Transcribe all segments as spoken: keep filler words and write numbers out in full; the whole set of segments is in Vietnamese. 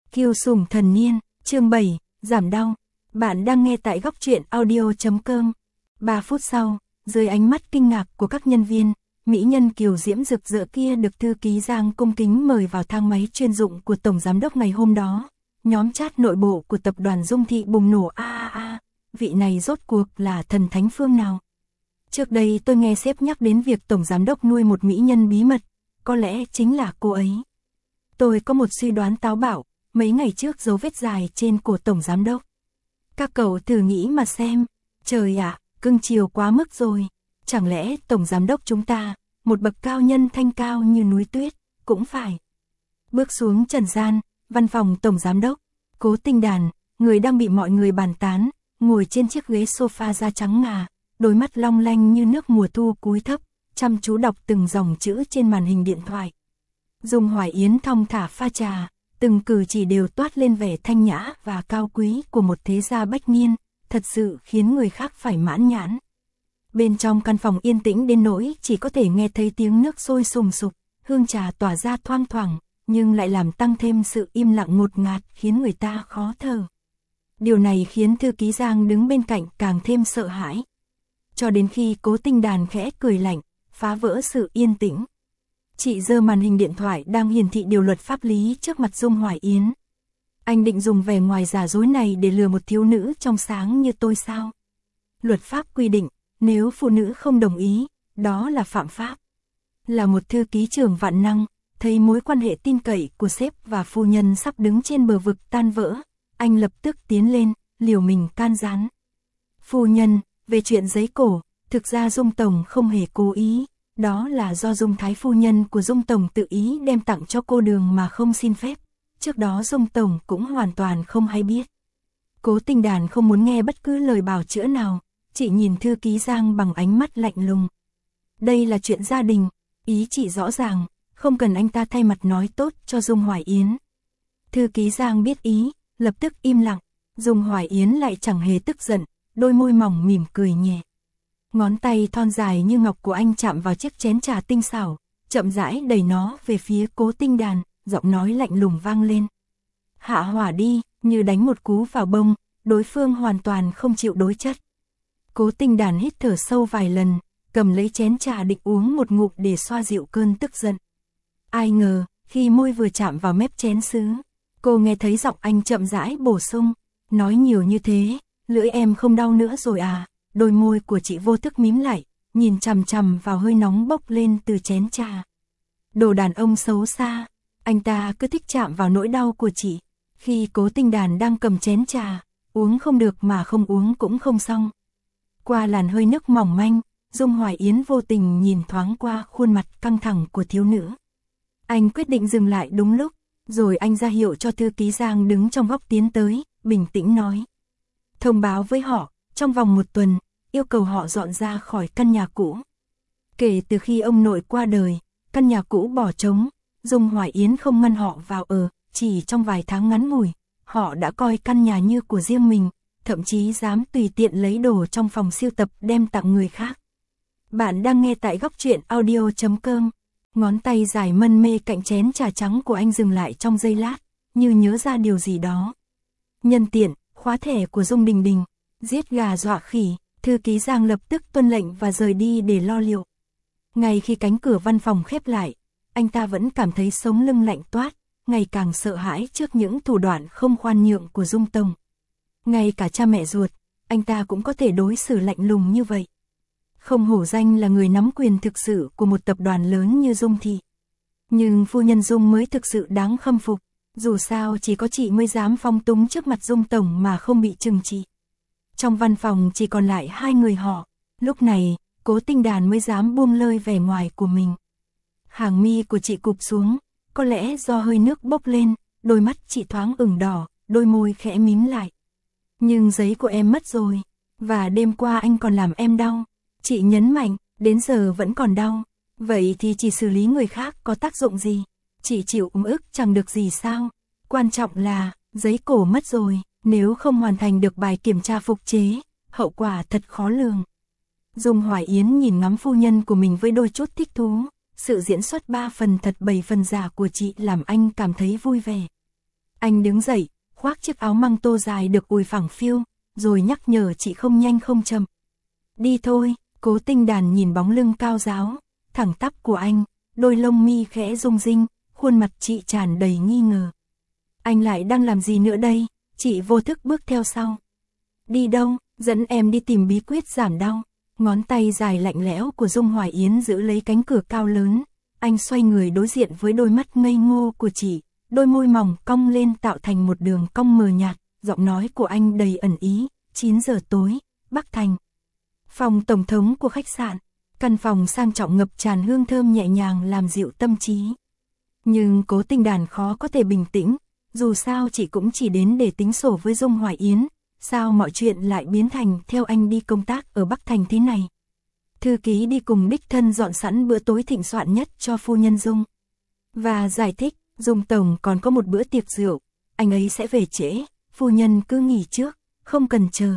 Kiêu sủng thần niên, chương bảy, giảm đau. Bạn đang nghe tại góc truyện audio chấm com. ba phút sau, dưới ánh mắt kinh ngạc của các nhân viên, mỹ nhân kiều diễm rực rỡ kia được thư ký Giang cung kính mời vào thang máy chuyên dụng của tổng giám đốc ngày hôm đó. Nhóm chat nội bộ của tập đoàn Dung Thị bùng nổ a a a, vị này rốt cuộc là thần thánh phương nào? Trước đây tôi nghe sếp nhắc đến việc tổng giám đốc nuôi một mỹ nhân bí mật, có lẽ chính là cô ấy. Tôi có một suy đoán táo bạo, mấy ngày trước dấu vết dài trên cổ tổng giám đốc. Các cậu thử nghĩ mà xem, trời ạ, cưng chiều quá mức rồi, chẳng lẽ tổng giám đốc chúng ta, một bậc cao nhân thanh cao như núi tuyết, cũng phải. Bước xuống trần gian, văn phòng tổng giám đốc, Cố Tinh Đàn, người đang bị mọi người bàn tán, ngồi trên chiếc ghế sofa da trắng ngà, đôi mắt long lanh như nước mùa thu cúi thấp, chăm chú đọc từng dòng chữ trên màn hình điện thoại. Dung Hoài Yến thong thả pha trà, từng cử chỉ đều toát lên vẻ thanh nhã và cao quý của một thế gia bách niên, thật sự khiến người khác phải mãn nhãn. Bên trong căn phòng yên tĩnh đến nỗi chỉ có thể nghe thấy tiếng nước sôi sùng sục, hương trà tỏa ra thoang thoảng, nhưng lại làm tăng thêm sự im lặng ngột ngạt khiến người ta khó thở. Điều này khiến thư ký Giang đứng bên cạnh càng thêm sợ hãi. Cho đến khi Cố Tinh Đàn khẽ cười lạnh, phá vỡ sự yên tĩnh. Chị giơ màn hình điện thoại đang hiển thị điều luật pháp lý trước mặt Dung Hoài Yến. Anh định dùng vẻ ngoài giả dối này để lừa một thiếu nữ trong sáng như tôi sao? Luật pháp quy định, nếu phụ nữ không đồng ý, đó là phạm pháp. Là một thư ký trưởng vạn năng, thấy mối quan hệ tin cậy của sếp và phu nhân sắp đứng trên bờ vực tan vỡ, anh lập tức tiến lên, liều mình can gián. Phu nhân, về chuyện giấy cổ, thực ra Dung Tổng không hề cố ý. Đó là do Dung Thái phu nhân của Dung Tổng tự ý đem tặng cho cô Đường mà không xin phép. Trước đó Dung Tổng cũng hoàn toàn không hay biết. Cố Tinh Đàn không muốn nghe bất cứ lời bào chữa nào, chị nhìn thư ký Giang bằng ánh mắt lạnh lùng. Đây là chuyện gia đình, ý chị rõ ràng, không cần anh ta thay mặt nói tốt cho Dung Hoài Yến. Thư ký Giang biết ý, lập tức im lặng, Dung Hoài Yến lại chẳng hề tức giận, đôi môi mỏng mỉm cười nhẹ. Ngón tay thon dài như ngọc của anh chạm vào chiếc chén trà tinh xảo, chậm rãi đẩy nó về phía Cố Tinh Đàn, giọng nói lạnh lùng vang lên. Hạ hỏa đi, như đánh một cú vào bông, đối phương hoàn toàn không chịu đối chất. Cố Tinh Đàn hít thở sâu vài lần, cầm lấy chén trà định uống một ngụm để xoa dịu cơn tức giận. Ai ngờ, khi môi vừa chạm vào mép chén sứ, cô nghe thấy giọng anh chậm rãi bổ sung, nói nhiều như thế, lưỡi em không đau nữa rồi à? Đôi môi của chị vô thức mím lại, nhìn chằm chằm vào hơi nóng bốc lên từ chén trà. Đồ đàn ông xấu xa, anh ta cứ thích chạm vào nỗi đau của chị. Khi Cố Tinh Đàn đang cầm chén trà, uống không được mà không uống cũng không xong. Qua làn hơi nước mỏng manh, Dung Hoài Yến vô tình nhìn thoáng qua khuôn mặt căng thẳng của thiếu nữ. Anh quyết định dừng lại đúng lúc, rồi anh ra hiệu cho thư ký Giang đứng trong góc tiến tới, bình tĩnh nói. Thông báo với họ, trong vòng một tuần, yêu cầu họ dọn ra khỏi căn nhà cũ. Kể từ khi ông nội qua đời, căn nhà cũ bỏ trống, Dung Hoài Yến không ngăn họ vào ở, chỉ trong vài tháng ngắn ngủi, họ đã coi căn nhà như của riêng mình, thậm chí dám tùy tiện lấy đồ trong phòng sưu tập đem tặng người khác. Bạn đang nghe tại góc truyện audio chấm com. Ngón tay dài mân mê cạnh chén trà trắng của anh dừng lại trong giây lát, như nhớ ra điều gì đó. Nhân tiện, khóa thẻ của Dung Đình Đình. Giết gà dọa khỉ, thư ký Giang lập tức tuân lệnh và rời đi để lo liệu. Ngay khi cánh cửa văn phòng khép lại, anh ta vẫn cảm thấy sống lưng lạnh toát, ngày càng sợ hãi trước những thủ đoạn không khoan nhượng của Dung Tổng. Ngay cả cha mẹ ruột, anh ta cũng có thể đối xử lạnh lùng như vậy. Không hổ danh là người nắm quyền thực sự của một tập đoàn lớn như Dung Thị. Nhưng phu nhân Dung mới thực sự đáng khâm phục, dù sao chỉ có chị mới dám phóng túng trước mặt Dung Tổng mà không bị trừng trị. Trong văn phòng chỉ còn lại hai người họ, lúc này, Cố Tinh Đàn mới dám buông lơi vẻ ngoài của mình. Hàng mi của chị cụp xuống, có lẽ do hơi nước bốc lên, đôi mắt chị thoáng ửng đỏ, đôi môi khẽ mím lại. Nhưng giấy của em mất rồi, và đêm qua anh còn làm em đau. Chị nhấn mạnh, đến giờ vẫn còn đau, vậy thì chỉ xử lý người khác có tác dụng gì? Chị chịu ấm ức chẳng được gì sao? Quan trọng là, giấy cổ mất rồi. Nếu không hoàn thành được bài kiểm tra phục chế, hậu quả thật khó lường. Dung Hoài Yến nhìn ngắm phu nhân của mình với đôi chút thích thú, sự diễn xuất ba phần thật bảy phần giả của chị làm anh cảm thấy vui vẻ. Anh đứng dậy, khoác chiếc áo măng tô dài được ủi phẳng phiu, rồi nhắc nhở chị không nhanh không chậm. Đi thôi. Cố Tinh Đàn nhìn bóng lưng cao ráo, thẳng tắp của anh, đôi lông mi khẽ rung rinh, khuôn mặt chị tràn đầy nghi ngờ. Anh lại đang làm gì nữa đây? Chị vô thức bước theo sau. Đi đâu? Dẫn em đi tìm bí quyết giảm đau. Ngón tay dài lạnh lẽo của Dung Hoài Yến giữ lấy cánh cửa cao lớn. Anh xoay người đối diện với đôi mắt ngây ngô của chị, đôi môi mỏng cong lên tạo thành một đường cong mờ nhạt, giọng nói của anh đầy ẩn ý. chín giờ tối, Bắc Thành. Phòng tổng thống của khách sạn, căn phòng sang trọng ngập tràn hương thơm nhẹ nhàng làm dịu tâm trí. Nhưng Cố Tinh Đàn khó có thể bình tĩnh, dù sao chị cũng chỉ đến để tính sổ với Dung Hoài Yến, sao mọi chuyện lại biến thành theo anh đi công tác ở Bắc Thành thế này. Thư ký đi cùng đích thân dọn sẵn bữa tối thịnh soạn nhất cho phu nhân Dung. Và giải thích, Dung tổng còn có một bữa tiệc rượu, anh ấy sẽ về trễ, phu nhân cứ nghỉ trước, không cần chờ.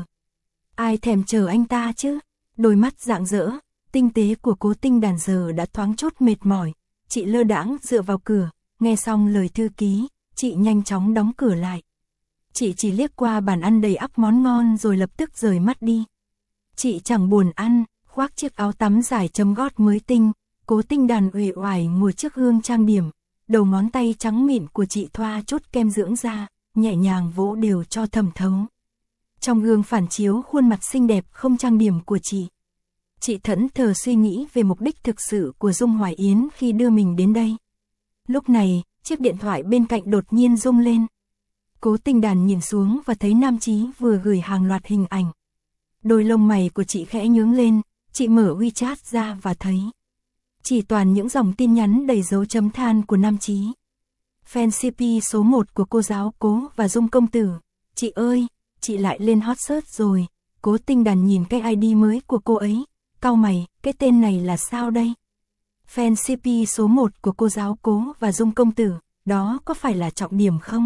Ai thèm chờ anh ta chứ? Đôi mắt rạng rỡ, tinh tế của Cố Tinh Đàn giờ đã thoáng chút mệt mỏi. Chị lơ đãng dựa vào cửa, nghe xong lời thư ký, chị nhanh chóng đóng cửa lại. Chị chỉ liếc qua bàn ăn đầy ắp món ngon rồi lập tức rời mắt đi. Chị chẳng buồn ăn, khoác chiếc áo tắm dài chấm gót mới tinh, Cố Tinh Đàn uể oải ngồi trước gương trang điểm, đầu ngón tay trắng mịn của chị thoa chút kem dưỡng da, nhẹ nhàng vỗ đều cho thẩm thấu. Trong gương phản chiếu khuôn mặt xinh đẹp không trang điểm của chị. Chị thẫn thờ suy nghĩ về mục đích thực sự của Dung Hoài Yến khi đưa mình đến đây. Lúc này, chiếc điện thoại bên cạnh đột nhiên rung lên. Cố Tinh Đàn nhìn xuống và thấy Nam Chí vừa gửi hàng loạt hình ảnh. Đôi lông mày của chị khẽ nhướng lên, chị mở WeChat ra và thấy chỉ toàn những dòng tin nhắn đầy dấu chấm than của Nam Chí. Fan xê pê số một của cô giáo Cố và Dung công tử. Chị ơi, chị lại lên hot search rồi. Cố Tinh Đàn nhìn cái i đê mới của cô ấy, cau mày, cái tên này là sao đây? Fan xê pê số một của cô giáo Cố và Dung công tử, đó có phải là trọng điểm không?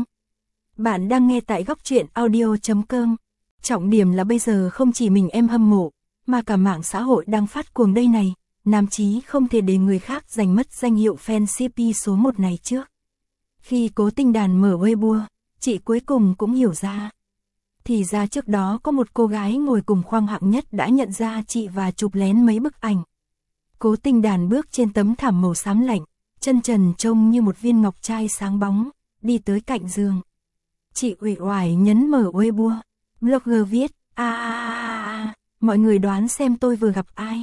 Bạn đang nghe tại góc truyện audio chấm com. Trọng điểm là bây giờ không chỉ mình em hâm mộ, mà cả mạng xã hội đang phát cuồng đây này. Nam Chí không thể để người khác giành mất danh hiệu fan xê pê số một này trước. Khi Cố Tinh Đàn mở Weibo, chị cuối cùng cũng hiểu ra. Thì ra trước đó có một cô gái ngồi cùng khoang hạng nhất đã nhận ra chị và chụp lén mấy bức ảnh. Cố Tinh Đàn bước trên tấm thảm màu xám lạnh, chân trần trông như một viên ngọc trai sáng bóng, đi tới cạnh giường. Chị uể oải nhấn mở Weibo, blogger viết, a a a a, mọi người đoán xem tôi vừa gặp ai.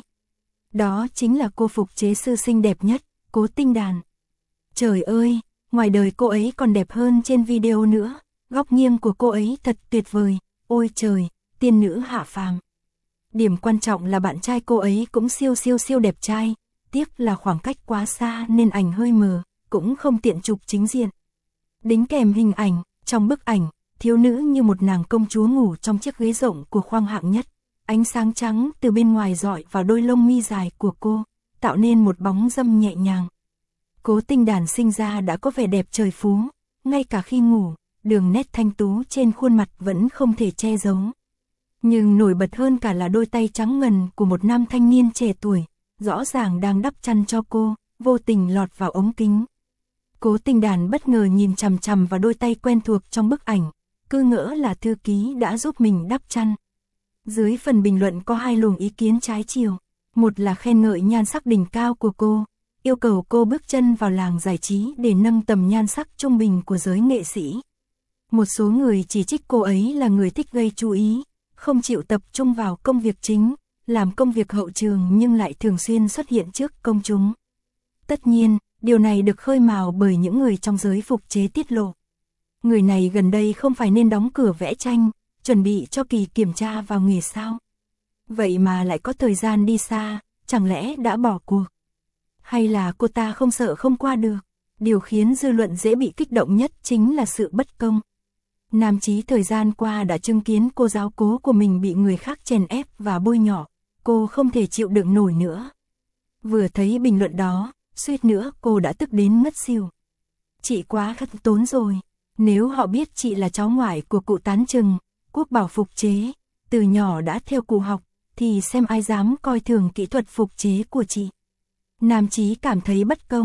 Đó chính là cô phục chế sư xinh đẹp nhất, Cố Tinh Đàn. Trời ơi, ngoài đời cô ấy còn đẹp hơn trên video nữa, góc nghiêng của cô ấy thật tuyệt vời, ôi trời, tiên nữ hạ phàm. Điểm quan trọng là bạn trai cô ấy cũng siêu siêu siêu đẹp trai, tiếc là khoảng cách quá xa nên ảnh hơi mờ, cũng không tiện chụp chính diện. Đính kèm hình ảnh, trong bức ảnh, thiếu nữ như một nàng công chúa ngủ trong chiếc ghế rộng của khoang hạng nhất. Ánh sáng trắng từ bên ngoài rọi vào đôi lông mi dài của cô, tạo nên một bóng râm nhẹ nhàng. Cố Tinh Đàn sinh ra đã có vẻ đẹp trời phú, ngay cả khi ngủ, đường nét thanh tú trên khuôn mặt vẫn không thể che giấu. Nhưng nổi bật hơn cả là đôi tay trắng ngần của một nam thanh niên trẻ tuổi, rõ ràng đang đắp chăn cho cô, vô tình lọt vào ống kính. Cố Tinh Đàn bất ngờ nhìn chằm chằm vào đôi tay quen thuộc trong bức ảnh, cứ ngỡ là thư ký đã giúp mình đắp chăn. Dưới phần bình luận có hai luồng ý kiến trái chiều, một là khen ngợi nhan sắc đỉnh cao của cô, yêu cầu cô bước chân vào làng giải trí để nâng tầm nhan sắc trung bình của giới nghệ sĩ. Một số người chỉ trích cô ấy là người thích gây chú ý, không chịu tập trung vào công việc chính, làm công việc hậu trường nhưng lại thường xuyên xuất hiện trước công chúng. Tất nhiên, điều này được khơi mào bởi những người trong giới phục chế tiết lộ. Người này gần đây không phải nên đóng cửa vẽ tranh, chuẩn bị cho kỳ kiểm tra vào nghề sao? Vậy mà lại có thời gian đi xa, chẳng lẽ đã bỏ cuộc? Hay là cô ta không sợ không qua được? Điều khiến dư luận dễ bị kích động nhất chính là sự bất công. Nam Chí thời gian qua đã chứng kiến cô giáo Cố của mình bị người khác chèn ép và bôi nhọ, cô không thể chịu đựng nổi nữa. Vừa thấy bình luận đó, suýt nữa cô đã tức đến ngất xỉu. Chị quá khắt tốn rồi, nếu họ biết chị là cháu ngoại của cụ Tán Trừng, Quốc bảo phục chế, từ nhỏ đã theo cụ học, thì xem ai dám coi thường kỹ thuật phục chế của chị. Nam Chí cảm thấy bất công,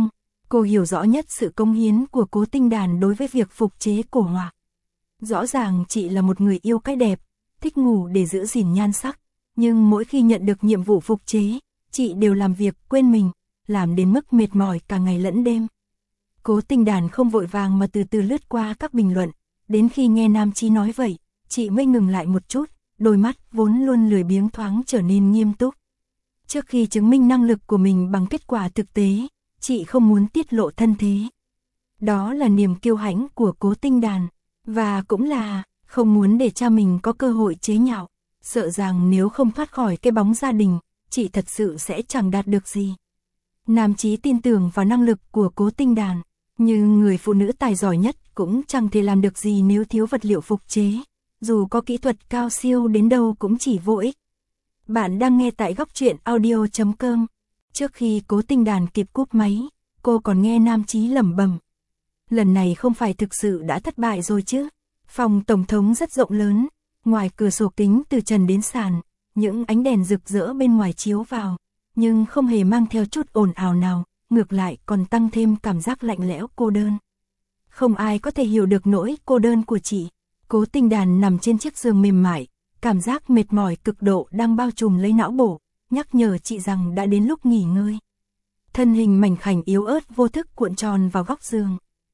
Cô hiểu rõ nhất sự cống hiến của Cố Tinh Đàn đối với việc phục chế cổ họa. Rõ ràng chị là một người yêu cái đẹp, thích ngủ để giữ gìn nhan sắc, nhưng mỗi khi nhận được nhiệm vụ phục chế, chị đều làm việc quên mình, làm đến mức mệt mỏi cả ngày lẫn đêm. Cố Tinh Đàn không vội vàng mà từ từ lướt qua các bình luận, đến khi nghe nam chí nói vậy, chị mới ngừng lại một chút, đôi mắt vốn luôn lười biếng thoáng trở nên nghiêm túc. Trước khi chứng minh năng lực của mình bằng kết quả thực tế, chị không muốn tiết lộ thân thế. Đó là niềm kiêu hãnh của Cố Tinh Đàn, và cũng là không muốn để cha mình có cơ hội chế nhạo, sợ rằng nếu không thoát khỏi cái bóng gia đình, chị thật sự sẽ chẳng đạt được gì. Nam chí tin tưởng vào năng lực của Cố Tinh Đàn, nhưng người phụ nữ tài giỏi nhất cũng chẳng thể làm được gì nếu thiếu vật liệu phục chế, dù có kỹ thuật cao siêu đến đâu cũng chỉ vô ích. Bạn đang nghe tại góc truyện audio chấm com. Trước khi Cố Tinh Đàn kịp cúp máy, cô còn nghe nam chí lẩm bẩm. Lần này không phải thực sự đã thất bại rồi chứ? Phòng tổng thống rất rộng lớn, ngoài cửa sổ kính từ trần đến sàn, những ánh đèn rực rỡ bên ngoài chiếu vào, nhưng không hề mang theo chút ồn ào nào, ngược lại còn tăng thêm cảm giác lạnh lẽo cô đơn. Không ai có thể hiểu được nỗi cô đơn của chị. Cố Tinh Đàn nằm trên chiếc giường mềm mại, cảm giác mệt mỏi cực độ đang bao trùm lấy não bộ, nhắc nhở chị rằng đã đến lúc nghỉ ngơi. Thân hình mảnh khảnh yếu ớt vô thức cuộn tròn vào góc giường.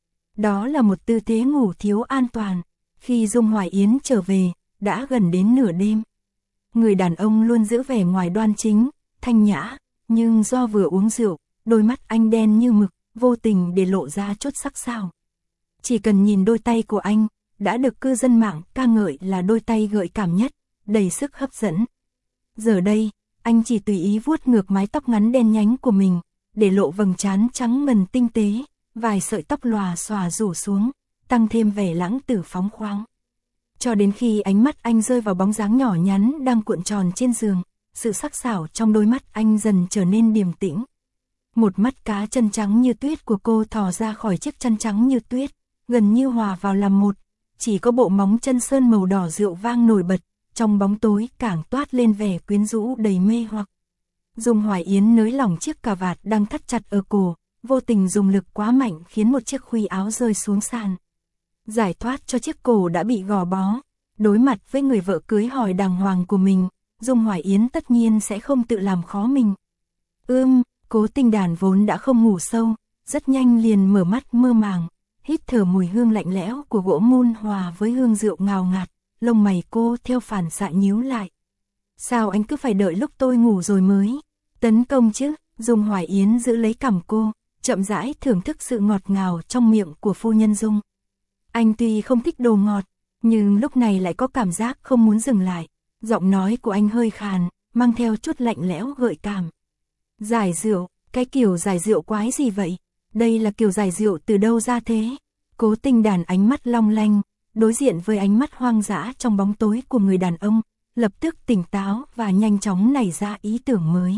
Đó là một tư thế ngủ thiếu an toàn. Khi Dung Hoài Yến trở về, đã gần đến nửa đêm. Người đàn ông luôn giữ vẻ ngoài đoan chính, thanh nhã, nhưng do vừa uống rượu, đôi mắt anh đen như mực, vô tình để lộ ra chút sắc sảo. Chỉ cần nhìn đôi tay của anh, đã được cư dân mạng ca ngợi là đôi tay gợi cảm nhất, đầy sức hấp dẫn. Giờ đây, anh chỉ tùy ý vuốt ngược mái tóc ngắn đen nhánh của mình, để lộ vầng trán trắng ngần tinh tế, vài sợi tóc lòa xòa rủ xuống, tăng thêm vẻ lãng tử phóng khoáng. Cho đến khi ánh mắt anh rơi vào bóng dáng nhỏ nhắn đang cuộn tròn trên giường, sự sắc sảo trong đôi mắt anh dần trở nên điềm tĩnh. Một mắt cá chân trắng như tuyết của cô thò ra khỏi chiếc chân trắng như tuyết, gần như hòa vào làm một, chỉ có bộ móng chân sơn màu đỏ rượu vang nổi bật, trong bóng tối càng toát lên vẻ quyến rũ đầy mê hoặc. Dung Hoài Yến nới lỏng chiếc cà vạt đang thắt chặt ở cổ, vô tình dùng lực quá mạnh khiến một chiếc khuy áo rơi xuống sàn. Giải thoát cho chiếc cổ đã bị gò bó, đối mặt với người vợ cưới hỏi đàng hoàng của mình, Dung Hoài Yến tất nhiên sẽ không tự làm khó mình. Ưm, Cố Tinh Đàn vốn đã không ngủ sâu, rất nhanh liền mở mắt mơ màng, hít thở mùi hương lạnh lẽo của gỗ mun hòa với hương rượu ngào ngạt, lông mày cô theo phản xạ nhíu lại. Sao anh cứ phải đợi lúc tôi ngủ rồi mới tấn công chứ? Dung Hoài Yến giữ lấy cằm cô, chậm rãi thưởng thức sự ngọt ngào trong miệng của phu nhân Dung. Anh tuy không thích đồ ngọt, nhưng lúc này lại có cảm giác không muốn dừng lại. Giọng nói của anh hơi khàn, mang theo chút lạnh lẽo gợi cảm. Giải rượu, cái kiểu giải rượu quái gì vậy? Đây là kiểu giải rượu từ đâu ra thế? Cố Tinh Đàn ánh mắt long lanh, đối diện với ánh mắt hoang dã trong bóng tối của người đàn ông, lập tức tỉnh táo và nhanh chóng nảy ra ý tưởng mới.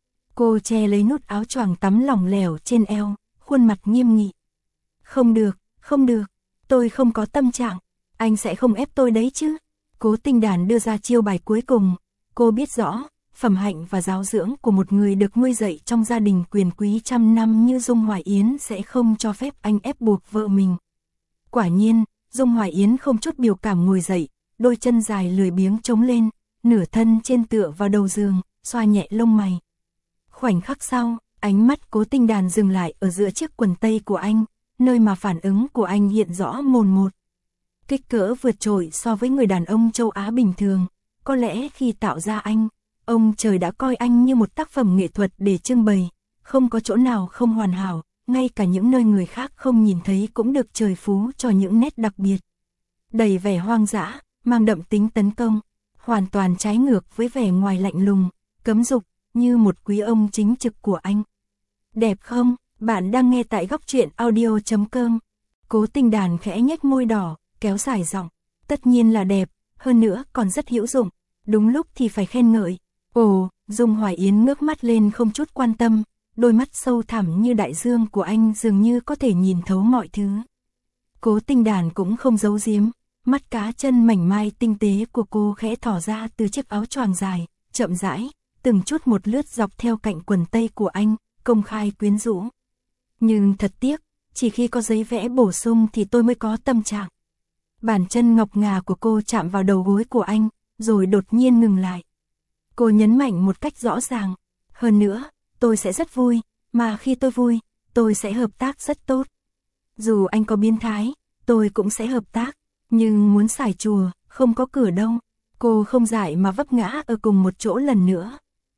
Cô che lấy nút áo choàng tắm lỏng lẻo trên eo, khuôn mặt nghiêm nghị. Không được, không được, tôi không có tâm trạng, anh sẽ không ép tôi đấy chứ? Cố Tinh Đàn đưa ra chiêu bài cuối cùng, cô biết rõ, phẩm hạnh và giáo dưỡng của một người được nuôi dạy trong gia đình quyền quý trăm năm như Dung Hoài Yến sẽ không cho phép anh ép buộc vợ mình. Quả nhiên, Dung Hoài Yến không chút biểu cảm ngồi dậy, đôi chân dài lười biếng trống lên, nửa thân trên tựa vào đầu giường, xoa nhẹ lông mày. Khoảnh khắc sau, ánh mắt Cố Tinh Đàn dừng lại ở giữa chiếc quần tây của anh, nơi mà phản ứng của anh hiện rõ mồn một. Kích cỡ vượt trội so với người đàn ông châu Á bình thường, có lẽ khi tạo ra anh, ông trời đã coi anh như một tác phẩm nghệ thuật để trưng bày, không có chỗ nào không hoàn hảo, ngay cả những nơi người khác không nhìn thấy cũng được trời phú cho những nét đặc biệt. Đầy vẻ hoang dã, mang đậm tính tấn công, hoàn toàn trái ngược với vẻ ngoài lạnh lùng, cấm dục, như một quý ông chính trực của anh. Đẹp không? Bạn đang nghe tại góc truyện audio chấm com. Cố Tinh Đàn khẽ nhếch môi đỏ, kéo dài giọng. Tất nhiên là đẹp, hơn nữa còn rất hữu dụng, đúng lúc thì phải khen ngợi. Ồ, Dung Hoài Yến ngước mắt lên không chút quan tâm, đôi mắt sâu thẳm như đại dương của anh dường như có thể nhìn thấu mọi thứ. Cố Tinh Đàn cũng không giấu giếm, mắt cá chân mảnh mai tinh tế của cô khẽ thỏ ra từ chiếc áo choàng dài, chậm rãi, từng chút một lướt dọc theo cạnh quần tây của anh, công khai quyến rũ. Nhưng thật tiếc, chỉ khi có giấy vẽ bổ sung thì tôi mới có tâm trạng. Bàn chân ngọc ngà của cô chạm vào đầu gối của anh, rồi đột nhiên ngừng lại. Cô nhấn mạnh một cách rõ ràng, hơn nữa, tôi sẽ rất vui, mà khi tôi vui, tôi sẽ hợp tác rất tốt. Dù anh có biến thái, tôi cũng sẽ hợp tác, nhưng muốn xài chùa, không có cửa đâu. Cô không dại mà vấp ngã ở cùng một chỗ lần nữa.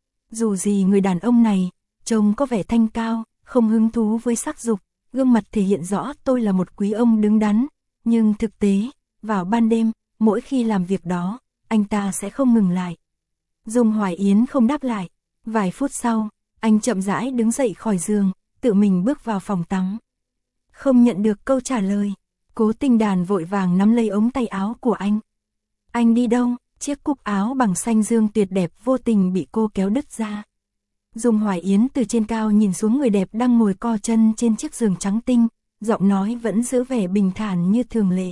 Dù gì người đàn ông này, trông có vẻ thanh cao, không hứng thú với sắc dục, gương mặt thể hiện rõ tôi là một quý ông đứng đắn, nhưng thực tế, vào ban đêm, mỗi khi làm việc đó, anh ta sẽ không ngừng lại. Dung Hoài Yến không đáp lại, vài phút sau, anh chậm rãi đứng dậy khỏi giường, tự mình bước vào phòng tắm. Không nhận được câu trả lời, Cố Tinh Đàn vội vàng nắm lấy ống tay áo của anh. Anh đi đâu? Chiếc cúc áo bằng xanh dương tuyệt đẹp vô tình bị cô kéo đứt ra. Dung Hoài Yến từ trên cao nhìn xuống người đẹp đang ngồi co chân trên chiếc giường trắng tinh, giọng nói vẫn giữ vẻ bình thản như thường lệ.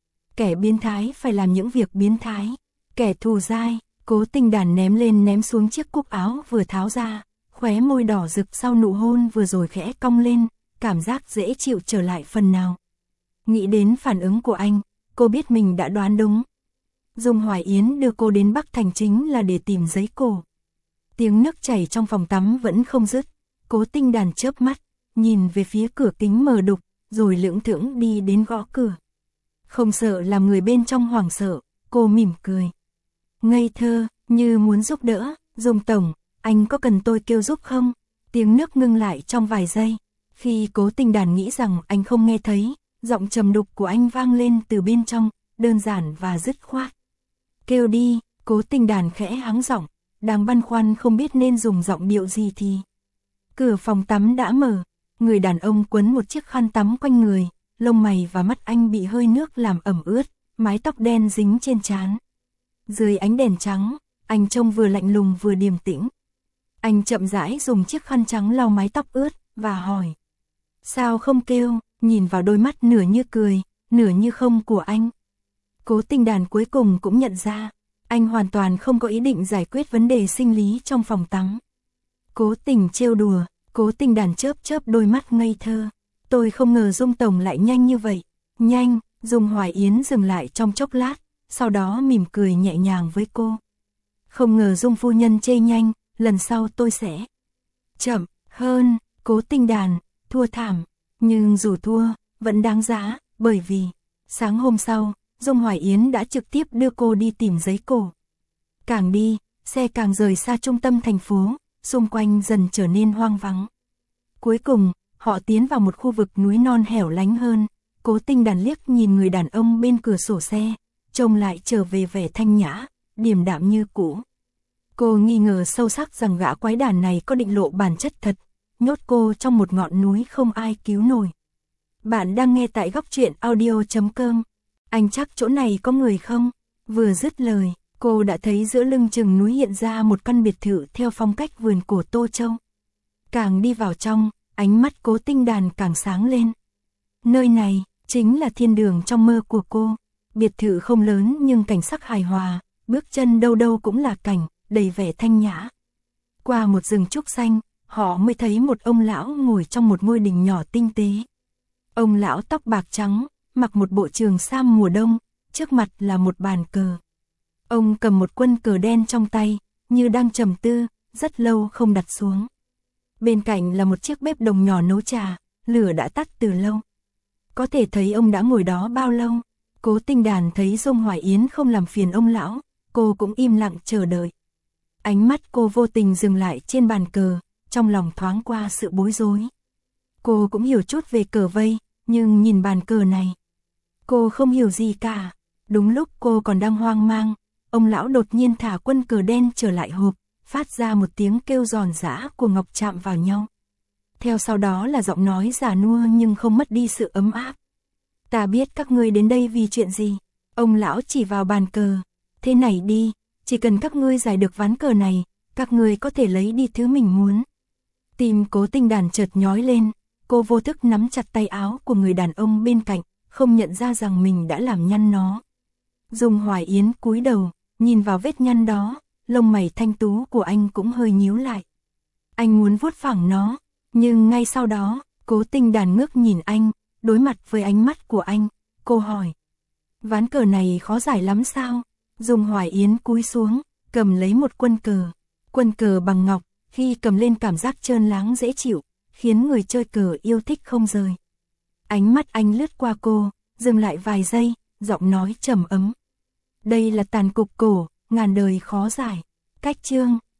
Kẻ biến thái phải làm những việc biến thái, kẻ thù dai. Cố Tinh Đàn ném lên ném xuống chiếc cúc áo vừa tháo ra, khóe môi đỏ rực sau nụ hôn vừa rồi khẽ cong lên, cảm giác dễ chịu trở lại phần nào. Nghĩ đến phản ứng của anh, cô biết mình đã đoán đúng. Dung Hoài Yến đưa cô đến Bắc Thành chính là để tìm giấy cổ. Tiếng nước chảy trong phòng tắm vẫn không dứt, Cố Tinh Đàn chớp mắt, nhìn về phía cửa kính mờ đục, rồi lững thững đi đến gõ cửa. Không sợ làm người bên trong hoảng sợ, cô mỉm cười. Ngây thơ, như muốn giúp đỡ, Dung tổng, anh có cần tôi kêu giúp không? Tiếng nước ngưng lại trong vài giây, khi Cố Tinh Đàn nghĩ rằng anh không nghe thấy, giọng trầm đục của anh vang lên từ bên trong, đơn giản và dứt khoát. Kêu đi, Cố Tinh Đàn khẽ hắng giọng, đang băn khoăn không biết nên dùng giọng điệu gì thì. Cửa phòng tắm đã mở, người đàn ông quấn một chiếc khăn tắm quanh người, lông mày và mắt anh bị hơi nước làm ẩm ướt, mái tóc đen dính trên trán. Dưới ánh đèn trắng, anh trông vừa lạnh lùng vừa điềm tĩnh. Anh chậm rãi dùng chiếc khăn trắng lau mái tóc ướt, và hỏi. Sao không kêu, nhìn vào đôi mắt nửa như cười, nửa như không của anh. Cố Tinh Đàn cuối cùng cũng nhận ra, anh hoàn toàn không có ý định giải quyết vấn đề sinh lý trong phòng tắm. Cố Tình trêu đùa, Cố Tinh Đàn chớp chớp đôi mắt ngây thơ. Tôi không ngờ Dung tổng lại nhanh như vậy. Nhanh, Dung Hoài Yến dừng lại trong chốc lát, sau đó mỉm cười nhẹ nhàng với cô. Không ngờ Dung phu nhân chê nhanh, lần sau tôi sẽ chậm hơn. Cố Tinh Đàn, thua thảm, nhưng dù thua, vẫn đáng giá, bởi vì sáng hôm sau, Dung Hoài Yến đã trực tiếp đưa cô đi tìm giấy cổ. Càng đi, xe càng rời xa trung tâm thành phố, xung quanh dần trở nên hoang vắng. Cuối cùng, họ tiến vào một khu vực núi non hẻo lánh hơn. Cố Tinh Đàn liếc nhìn người đàn ông bên cửa sổ xe, trông lại trở về vẻ thanh nhã, điềm đạm như cũ. Cô nghi ngờ sâu sắc rằng gã quái đàn này có định lộ bản chất thật, nhốt cô trong một ngọn núi không ai cứu nổi. Bạn đang nghe tại góc truyện audio chấm com. Anh chắc chỗ này có người không? Vừa dứt lời, cô đã thấy giữa lưng chừng núi hiện ra một căn biệt thự theo phong cách vườn cổ Tô Châu. Càng đi vào trong, ánh mắt Cố Tinh Đàn càng sáng lên. Nơi này, chính là thiên đường trong mơ của cô. Biệt thự không lớn nhưng cảnh sắc hài hòa, bước chân đâu đâu cũng là cảnh, đầy vẻ thanh nhã. Qua một rừng trúc xanh, họ mới thấy một ông lão ngồi trong một ngôi đình nhỏ tinh tế. Ông lão tóc bạc trắng, mặc một bộ trường sam mùa đông, trước mặt là một bàn cờ. Ông cầm một quân cờ đen trong tay, như đang trầm tư, rất lâu không đặt xuống. Bên cạnh là một chiếc bếp đồng nhỏ nấu trà, lửa đã tắt từ lâu. Có thể thấy ông đã ngồi đó bao lâu. Cố Tinh Đàn thấy Dung Hoài Yến không làm phiền ông lão, cô cũng im lặng chờ đợi. Ánh mắt cô vô tình dừng lại trên bàn cờ, trong lòng thoáng qua sự bối rối. Cô cũng hiểu chút về cờ vây, nhưng nhìn bàn cờ này, cô không hiểu gì cả. Đúng lúc cô còn đang hoang mang, ông lão đột nhiên thả quân cờ đen trở lại hộp, phát ra một tiếng kêu giòn giã của ngọc chạm vào nhau. Theo sau đó là giọng nói già nua nhưng không mất đi sự ấm áp. Ta biết các ngươi đến đây vì chuyện gì. Ông lão chỉ vào bàn cờ. Thế này đi, chỉ cần các ngươi giải được ván cờ này, các ngươi có thể lấy đi thứ mình muốn. Tim Cố Tinh Đàn chợt nhói lên, cô vô thức nắm chặt tay áo của người đàn ông bên cạnh, không nhận ra rằng mình đã làm nhăn nó. Dung Hoài Yến cúi đầu, nhìn vào vết nhăn đó, lông mày thanh tú của anh cũng hơi nhíu lại. Anh muốn vuốt phẳng nó, nhưng ngay sau đó, Cố Tinh Đàn ngước nhìn anh, đối mặt với ánh mắt của anh, cô hỏi. Ván cờ này khó giải lắm sao? Dung Hoài Yến cúi xuống, cầm lấy một quân cờ. Quân cờ bằng ngọc, khi cầm lên cảm giác trơn láng dễ chịu, khiến người chơi cờ yêu thích không rời. Ánh mắt anh lướt qua cô, dừng lại vài giây, giọng nói trầm ấm. Đây là tàn cục cổ, ngàn đời khó giải. Cách chương